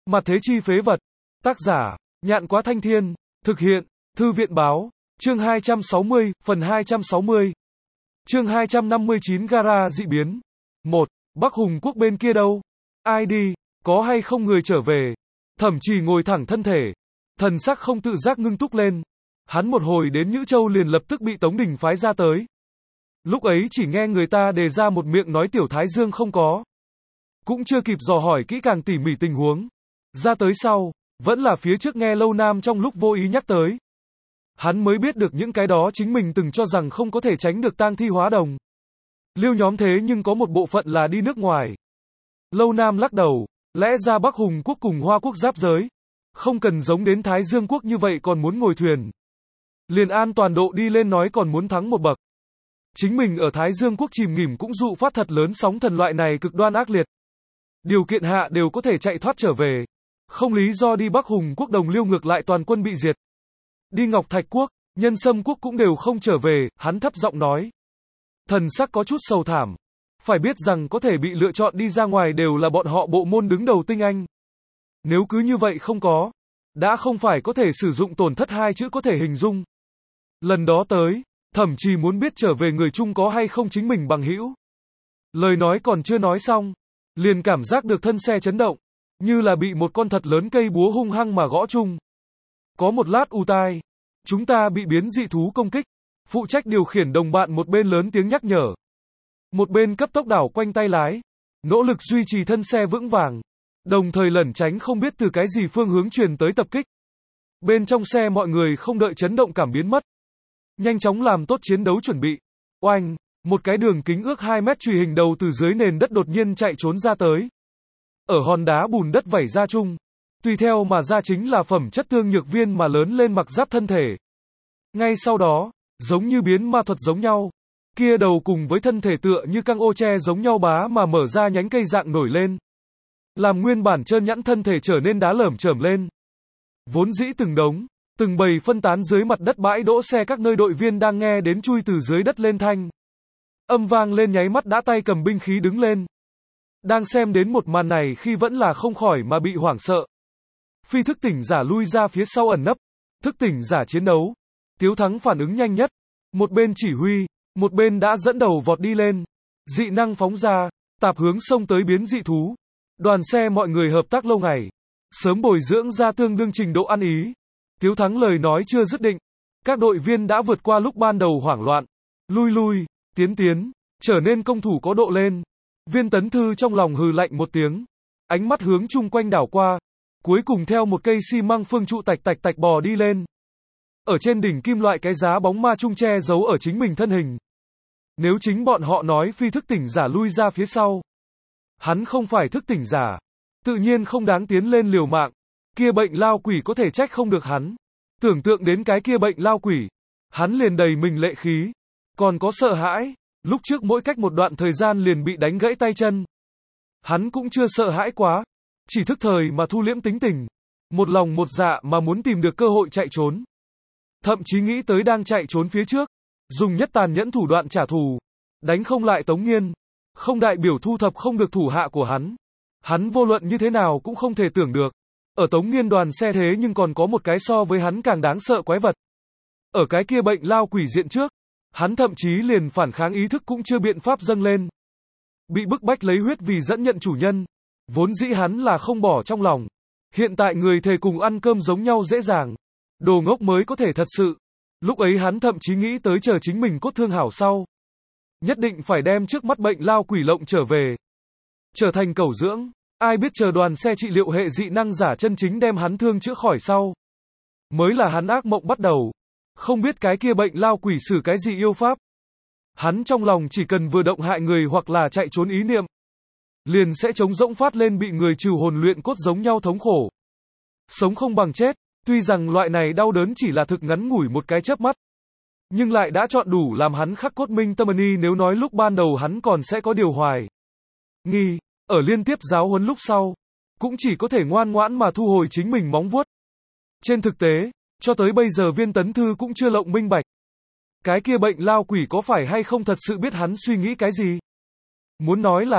Mặt thế chi phế vật. Tác giả, Nhạn Quá Thanh Thiên. Thực hiện, Thư viện Báo. Chương 260, phần 260. Chương 259 Gara dị biến. 1. Bắc Hùng quốc bên kia đâu? Ai đi? Có hay không người trở về? Thẩm Trì ngồi thẳng thân thể. Thần sắc không tự giác ngưng túc lên. Hắn một hồi đến Nhữ Châu liền lập tức bị Tống Đình phái ra tới. Lúc ấy chỉ nghe người ta đề ra một miệng nói Tiểu Thái Dương không có. Cũng chưa kịp dò hỏi kỹ càng tỉ mỉ tình huống. Ra tới sau, vẫn là phía trước nghe Lâu Nam trong lúc vô ý nhắc tới. Hắn mới biết được những cái đó chính mình từng cho rằng không có thể tránh được tang thi hóa đồng. Liêu nhóm thế nhưng có một bộ phận là đi nước ngoài. Lâu Nam lắc đầu, lẽ ra Bắc Hùng quốc cùng Hoa quốc giáp giới. Không cần giống đến Thái Dương quốc như vậy còn muốn ngồi thuyền. Liền an toàn độ đi lên nói còn muốn thắng một bậc. Chính mình ở Thái Dương quốc chìm nghỉm cũng dụ phát thật lớn sóng thần loại này cực đoan ác liệt. Điều kiện hạ đều có thể chạy thoát trở về. Không lý do đi Bắc Hùng quốc đồng Liêu ngược lại toàn quân bị diệt. Đi Ngọc Thạch quốc, Nhân Sâm quốc cũng đều không trở về, hắn thấp giọng nói. Thần sắc có chút sầu thảm. Phải biết rằng có thể bị lựa chọn đi ra ngoài đều là bọn họ bộ môn đứng đầu tinh anh. Nếu cứ như vậy không có, đã không phải có thể sử dụng tổn thất hai chữ có thể hình dung. Lần đó tới, Thẩm Trì muốn biết trở về người chung có hay không chính mình bằng hữu. Lời nói còn chưa nói xong, liền cảm giác được thân xe chấn động, như là bị một con thật lớn cây búa hung hăng mà gõ chung. Có một lát u tai, chúng ta bị biến dị thú công kích, phụ trách điều khiển đồng bạn một bên lớn tiếng nhắc nhở. Một bên cấp tốc đảo quanh tay lái, nỗ lực duy trì thân xe vững vàng, đồng thời lẩn tránh không biết từ cái gì phương hướng truyền tới tập kích. Bên trong xe mọi người không đợi chấn động cảm biến mất. Nhanh chóng làm tốt chiến đấu chuẩn bị. Oanh, một cái đường kính ước 2 mét chùy hình đầu từ dưới nền đất đột nhiên chạy trốn ra tới. Ở hòn đá bùn đất vẩy ra chung, tùy theo mà ra chính là phẩm chất tương nhược viên mà lớn lên mặc giáp thân thể. Ngay sau đó, giống như biến ma thuật giống nhau, kia đầu cùng với thân thể tựa như căng ô tre giống nhau bá mà mở ra nhánh cây dạng nổi lên. Làm nguyên bản trơn nhẵn thân thể trở nên đá lởm chởm lên. Vốn dĩ từng đống, từng bầy phân tán dưới mặt đất bãi đỗ xe các nơi đội viên đang nghe đến chui từ dưới đất lên thanh. Âm vang lên nháy mắt đã tay cầm binh khí đứng lên. Đang xem đến một màn này khi vẫn là không khỏi mà bị hoảng sợ. Phi thức tỉnh giả lui ra phía sau ẩn nấp. Thức tỉnh giả chiến đấu. Tiếu Thắng phản ứng nhanh nhất. Một bên chỉ huy, một bên đã dẫn đầu vọt đi lên. Dị năng phóng ra, tạp hướng xông tới biến dị thú. Đoàn xe mọi người hợp tác lâu ngày. Sớm bồi dưỡng ra tương đương trình độ ăn ý. Tiếu Thắng lời nói chưa dứt định. Các đội viên đã vượt qua lúc ban đầu hoảng loạn. Lui lui, tiến tiến, trở nên công thủ có độ lên. Viên Tấn Thư trong lòng hừ lạnh một tiếng. Ánh mắt hướng chung quanh đảo qua. Cuối cùng theo một cây xi măng phương trụ tạch tạch tạch bò đi lên. Ở trên đỉnh kim loại cái giá bóng ma chung che giấu ở chính mình thân hình. Nếu chính bọn họ nói phi thức tỉnh giả lui ra phía sau. Hắn không phải thức tỉnh giả. Tự nhiên không đáng tiến lên liều mạng. Kia bệnh lao quỷ có thể trách không được hắn. Tưởng tượng đến cái kia bệnh lao quỷ. Hắn liền đầy mình lệ khí. Còn có sợ hãi. Lúc trước mỗi cách một đoạn thời gian liền bị đánh gãy tay chân. Hắn cũng chưa sợ hãi quá. Chỉ thức thời mà thu liễm tính tình. Một lòng một dạ mà muốn tìm được cơ hội chạy trốn. Thậm chí nghĩ tới đang chạy trốn phía trước. Dùng nhất tàn nhẫn thủ đoạn trả thù. Đánh không lại Tống Nghiên. Không đại biểu thu thập không được thủ hạ của hắn. Hắn vô luận như thế nào cũng không thể tưởng được. Ở Tống Nghiên đoàn xe thế nhưng còn có một cái so với hắn càng đáng sợ quái vật. Ở cái kia bệnh lao quỷ diện trước. Hắn thậm chí liền phản kháng ý thức cũng chưa biện pháp dâng lên. Bị bức bách lấy huyết vì dẫn nhận chủ nhân. Vốn dĩ hắn là không bỏ trong lòng. Hiện tại người thề cùng ăn cơm giống nhau dễ dàng. Đồ ngốc mới có thể thật sự. Lúc ấy hắn thậm chí nghĩ tới chờ chính mình cốt thương hảo sau. Nhất định phải đem trước mắt bệnh lao quỷ lộng trở về. Trở thành cẩu dưỡng. Ai biết chờ đoàn xe trị liệu hệ dị năng giả chân chính đem hắn thương chữa khỏi sau. Mới là hắn ác mộng bắt đầu. Không biết cái kia bệnh lao quỷ xử cái gì yêu pháp. Hắn trong lòng chỉ cần vừa động hại người hoặc là chạy trốn ý niệm. Liền sẽ trống rỗng phát lên bị người trừ hồn luyện cốt giống nhau thống khổ. Sống không bằng chết. Tuy rằng loại này đau đớn chỉ là thực ngắn ngủi một cái chớp mắt. Nhưng lại đã chọn đủ làm hắn khắc cốt minh tâm ni nếu nói lúc ban đầu hắn còn sẽ có điều hoài nghi. Ở liên tiếp giáo huấn lúc sau. Cũng chỉ có thể ngoan ngoãn mà thu hồi chính mình móng vuốt. Trên thực tế, cho tới bây giờ Viên Tấn Thư cũng chưa lộng minh bạch. Cái kia bệnh lao quỷ có phải hay không thật sự biết hắn suy nghĩ cái gì? Muốn nói là,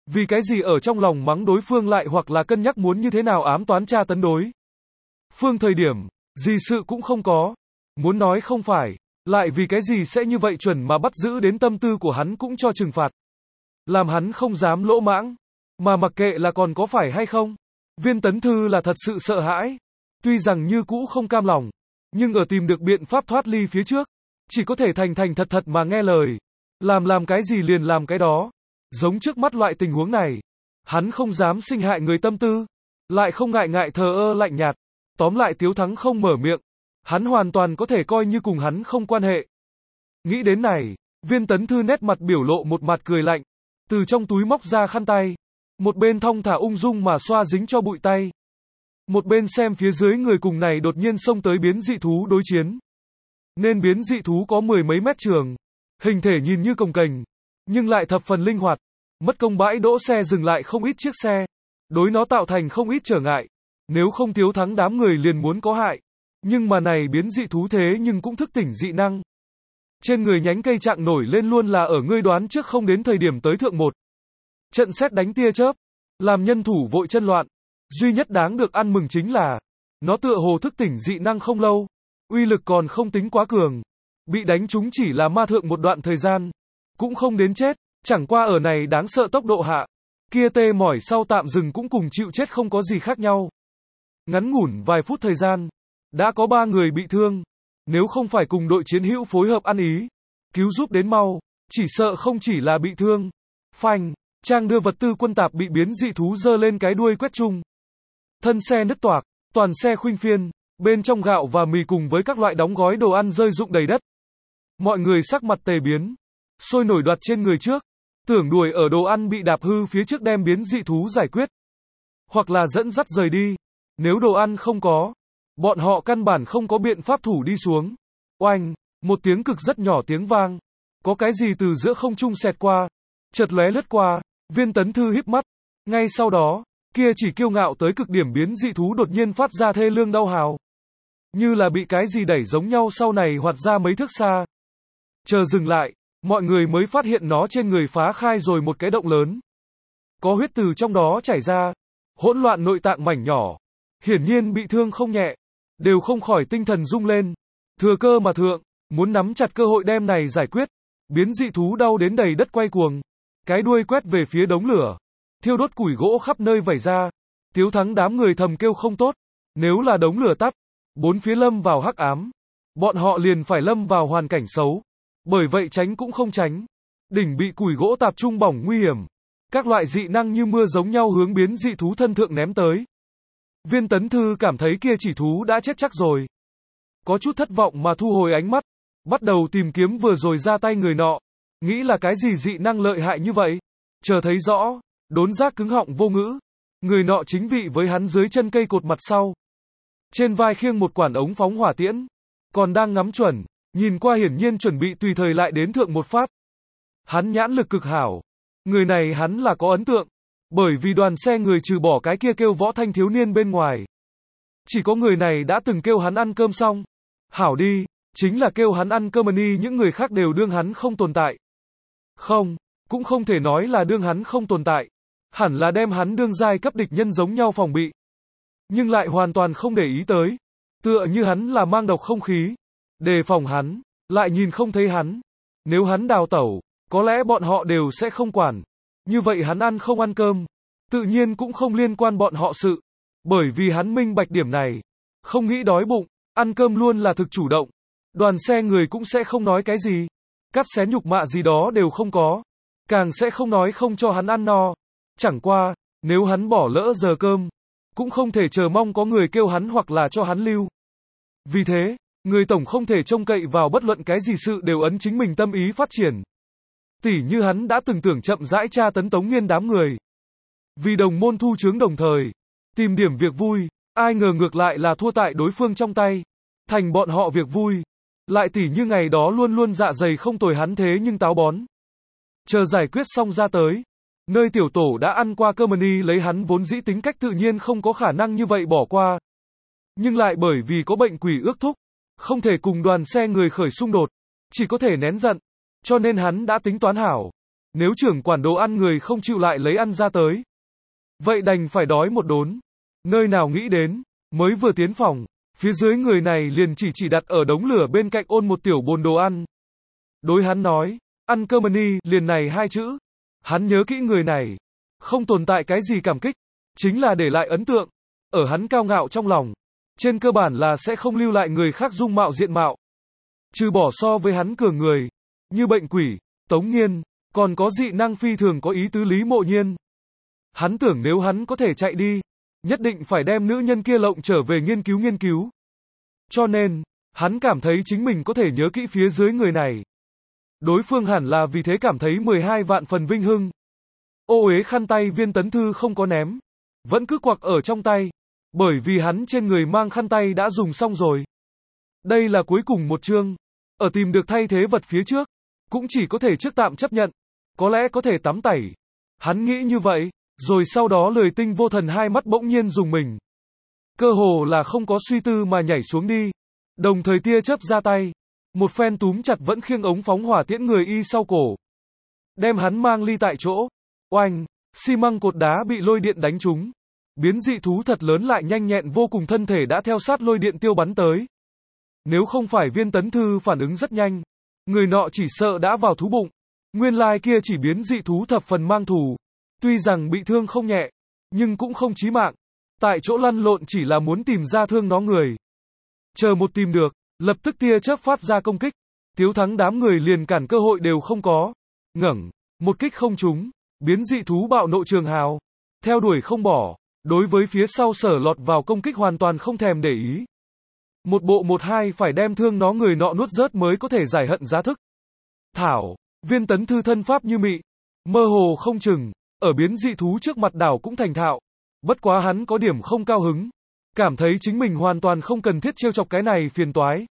Vì cái gì ở trong lòng mắng đối phương lại hoặc là cân nhắc muốn như thế nào ám toán tra tấn đối phương thời điểm, gì sự cũng không có. Muốn nói không phải, lại vì cái gì sẽ như vậy chuẩn mà bắt giữ đến tâm tư của hắn cũng cho trừng phạt. Làm hắn không dám lỗ mãng, mà mặc kệ là còn có phải hay không. Viên Tấn Thư là thật sự sợ hãi. Tuy rằng như cũ không cam lòng, nhưng ở tìm được biện pháp thoát ly phía trước, chỉ có thể thành thành thật thật mà nghe lời. Làm cái gì liền làm cái đó. Giống trước mắt loại tình huống này, hắn không dám sinh hại người tâm tư, lại không ngại ngại thờ ơ lạnh nhạt. Tóm lại Tiếu Thắng không mở miệng, hắn hoàn toàn có thể coi như cùng hắn không quan hệ. Nghĩ đến này, Viên Tấn Thư nét mặt biểu lộ một mặt cười lạnh, từ trong túi móc ra khăn tay, một bên thong thả ung dung mà xoa dính cho bụi tay. Một bên xem phía dưới người cùng này đột nhiên xông tới biến dị thú đối chiến. Nên biến dị thú có 10 mấy mét trường, hình thể nhìn như cồng kềnh, nhưng lại thập phần linh hoạt. Mất công bãi đỗ xe dừng lại không ít chiếc xe, đối nó tạo thành không ít trở ngại. Nếu không Tiếu Thắng đám người liền muốn có hại. Nhưng mà này biến dị thú thế nhưng cũng thức tỉnh dị năng. Trên người nhánh cây trạng nổi lên luôn là ở ngươi đoán trước không đến thời điểm tới thượng một. Trận sét đánh tia chớp, làm nhân thủ vội chân loạn. Duy nhất đáng được ăn mừng chính là, nó tựa hồ thức tỉnh dị năng không lâu, uy lực còn không tính quá cường. Bị đánh trúng chỉ là ma thượng một đoạn thời gian, cũng không đến chết, chẳng qua ở này đáng sợ tốc độ hạ. Kia tê mỏi sau tạm dừng cũng cùng chịu chết không có gì khác nhau. Ngắn ngủn vài phút thời gian, đã có 3 người bị thương. Nếu không phải cùng đội chiến hữu phối hợp ăn ý, cứu giúp đến mau, chỉ sợ không chỉ là bị thương. Phanh, Trang đưa vật tư quân tạp bị biến dị thú giơ lên cái đuôi quét chung. Thân xe nứt toạc, toàn xe khuynh phiên, bên trong gạo và mì cùng với các loại đóng gói đồ ăn rơi rụng đầy đất. Mọi người sắc mặt tề biến, sôi nổi đoạt trên người trước, tưởng đuổi ở đồ ăn bị đạp hư phía trước đem biến dị thú giải quyết, hoặc là dẫn dắt rời đi. Nếu đồ ăn không có, bọn họ căn bản không có biện pháp thủ đi xuống. Oanh, một tiếng cực rất nhỏ tiếng vang, có cái gì từ giữa không trung xẹt qua, chợt lóe lướt qua. Viên Tấn Thư híp mắt, ngay sau đó, kia chỉ kiêu ngạo tới cực điểm biến dị thú đột nhiên phát ra thê lương đau hào, như là bị cái gì đẩy giống nhau sau này hoạt ra mấy thước xa. Chờ dừng lại, mọi người mới phát hiện nó trên người phá khai rồi một cái động lớn, có huyết từ trong đó chảy ra, hỗn loạn nội tạng mảnh nhỏ, hiển nhiên bị thương không nhẹ, đều không khỏi tinh thần rung lên, thừa cơ mà thượng, muốn nắm chặt cơ hội đem này giải quyết. Biến dị thú đau đến đầy đất quay cuồng, cái đuôi quét về phía đống lửa, thiêu đốt củi gỗ khắp nơi vẩy ra. Tiếu Thắng đám người thầm kêu không tốt, nếu là đống lửa tắt, bốn phía lâm vào hắc ám, bọn họ liền phải lâm vào hoàn cảnh xấu, bởi vậy tránh cũng không tránh. Đỉnh bị củi gỗ tạp trung bỏng nguy hiểm, các loại dị năng như mưa giống nhau hướng biến dị thú thân thượng ném tới. Viên Tấn Thư cảm thấy kia chỉ thú đã chết chắc rồi, có chút thất vọng mà thu hồi ánh mắt, bắt đầu tìm kiếm vừa rồi ra tay người nọ, nghĩ là cái gì dị năng lợi hại như vậy. Chờ thấy rõ, đốn giác cứng họng vô ngữ, người nọ chính vị với hắn dưới chân cây cột mặt sau, trên vai khiêng một quản ống phóng hỏa tiễn, còn đang ngắm chuẩn, nhìn qua hiển nhiên chuẩn bị tùy thời lại đến thượng một phát. Hắn nhãn lực cực hảo, người này hắn là có ấn tượng, bởi vì đoàn xe người trừ bỏ cái kia kêu Võ Thanh thiếu niên bên ngoài, chỉ có người này đã từng kêu hắn ăn cơm xong. Hảo đi, chính là kêu hắn ăn cơm ni, những người khác đều đương hắn không tồn tại. Không, cũng không thể nói là đương hắn không tồn tại, hẳn là đem hắn đương giai cấp địch nhân giống nhau phòng bị. Nhưng lại hoàn toàn không để ý tới, tựa như hắn là mang độc không khí, đề phòng hắn, lại nhìn không thấy hắn. Nếu hắn đào tẩu, có lẽ bọn họ đều sẽ không quản. Như vậy hắn ăn không ăn cơm, tự nhiên cũng không liên quan bọn họ sự. Bởi vì hắn minh bạch điểm này, không nghĩ đói bụng, ăn cơm luôn là thực chủ động. Đoàn xe người cũng sẽ không nói cái gì, cắt xén nhục mạ gì đó đều không có, càng sẽ không nói không cho hắn ăn no. Chẳng qua, nếu hắn bỏ lỡ giờ cơm, cũng không thể chờ mong có người kêu hắn hoặc là cho hắn lưu. Vì thế, người tổng không thể trông cậy vào bất luận cái gì sự đều ấn chính mình tâm ý phát triển. Tỉ như hắn đã từng tưởng chậm rãi tra tấn Tống Nghiên đám người, vì đồng môn thu chướng đồng thời, tìm điểm việc vui, ai ngờ ngược lại là thua tại đối phương trong tay, thành bọn họ việc vui. Lại tỉ như ngày đó luôn luôn dạ dày không tồi hắn thế nhưng táo bón. Chờ giải quyết xong ra tới, nơi tiểu tổ đã ăn qua cơm ni, lấy hắn vốn dĩ tính cách tự nhiên không có khả năng như vậy bỏ qua. Nhưng lại bởi vì có bệnh quỷ ước thúc, không thể cùng đoàn xe người khởi xung đột, chỉ có thể nén giận, cho nên hắn đã tính toán hảo. Nếu trưởng quản đồ ăn người không chịu lại lấy ăn ra tới, vậy đành phải đói một đốn. Nơi nào nghĩ đến, mới vừa tiến phòng, phía dưới người này liền chỉ đặt ở đống lửa bên cạnh ôn một tiểu bồn đồ ăn. Đối hắn nói, ăn cơm ni, liền này hai chữ. Hắn nhớ kỹ người này, không tồn tại cái gì cảm kích, chính là để lại ấn tượng. Ở hắn cao ngạo trong lòng, trên cơ bản là sẽ không lưu lại người khác dung mạo diện mạo. Trừ bỏ so với hắn cường người, như bệnh quỷ, Tống Nghiên, còn có dị năng phi thường có ý tứ Lý Mộ Nhiên. Hắn tưởng nếu hắn có thể chạy đi, nhất định phải đem nữ nhân kia lộng trở về nghiên cứu. Cho nên, hắn cảm thấy chính mình có thể nhớ kỹ phía dưới người này. Đối phương hẳn là vì thế cảm thấy 12 vạn phần vinh hưng. Ô uế khăn tay Viên Tấn Thư không có ném, vẫn cứ quặc ở trong tay, bởi vì hắn trên người mang khăn tay đã dùng xong rồi. Đây là cuối cùng một chương, ở tìm được thay thế vật phía trước, cũng chỉ có thể trước tạm chấp nhận, có lẽ có thể tắm tẩy. Hắn nghĩ như vậy, rồi sau đó Lười Tinh Vô Thần hai mắt bỗng nhiên dùng mình. Cơ hồ là không có suy tư mà nhảy xuống đi, đồng thời tia chớp ra tay, một phen túm chặt vẫn khiêng ống phóng hỏa tiễn người y sau cổ, đem hắn mang ly tại chỗ. Oanh, xi măng cột đá bị lôi điện đánh trúng. Biến dị thú thật lớn lại nhanh nhẹn vô cùng thân thể đã theo sát lôi điện tiêu bắn tới. Nếu không phải Viên Tấn Thư phản ứng rất nhanh, người nọ chỉ sợ đã vào thú bụng. Nguyên lai kia chỉ biến dị thú thập phần mang thù, tuy rằng bị thương không nhẹ, nhưng cũng không chí mạng. Tại chỗ lăn lộn chỉ là muốn tìm ra thương nó người. Chờ một tìm được, lập tức tia chớp phát ra công kích. Tiếu Thắng đám người liền cản cơ hội đều không có. Ngẩng, một kích không trúng, biến dị thú bạo nộ trường hào, theo đuổi không bỏ, đối với phía sau sở lọt vào công kích hoàn toàn không thèm để ý. Một bộ một hai phải đem thương nó người nọ nuốt rớt mới có thể giải hận giá thức. Thảo, Viên Tấn Thư thân pháp như mị, mơ hồ không chừng, ở biến dị thú trước mặt đảo cũng thành thạo. Bất quá hắn có điểm không cao hứng, cảm thấy chính mình hoàn toàn không cần thiết trêu chọc cái này phiền toái.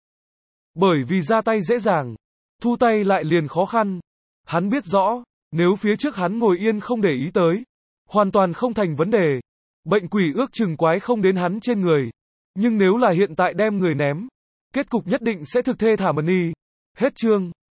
Bởi vì ra tay dễ dàng, thu tay lại liền khó khăn. Hắn biết rõ, nếu phía trước hắn ngồi yên không để ý tới, hoàn toàn không thành vấn đề. Bệnh quỷ ước chừng quái không đến hắn trên người. Nhưng nếu là hiện tại đem người ném, kết cục nhất định sẽ thực thê thảm y. Hết chương.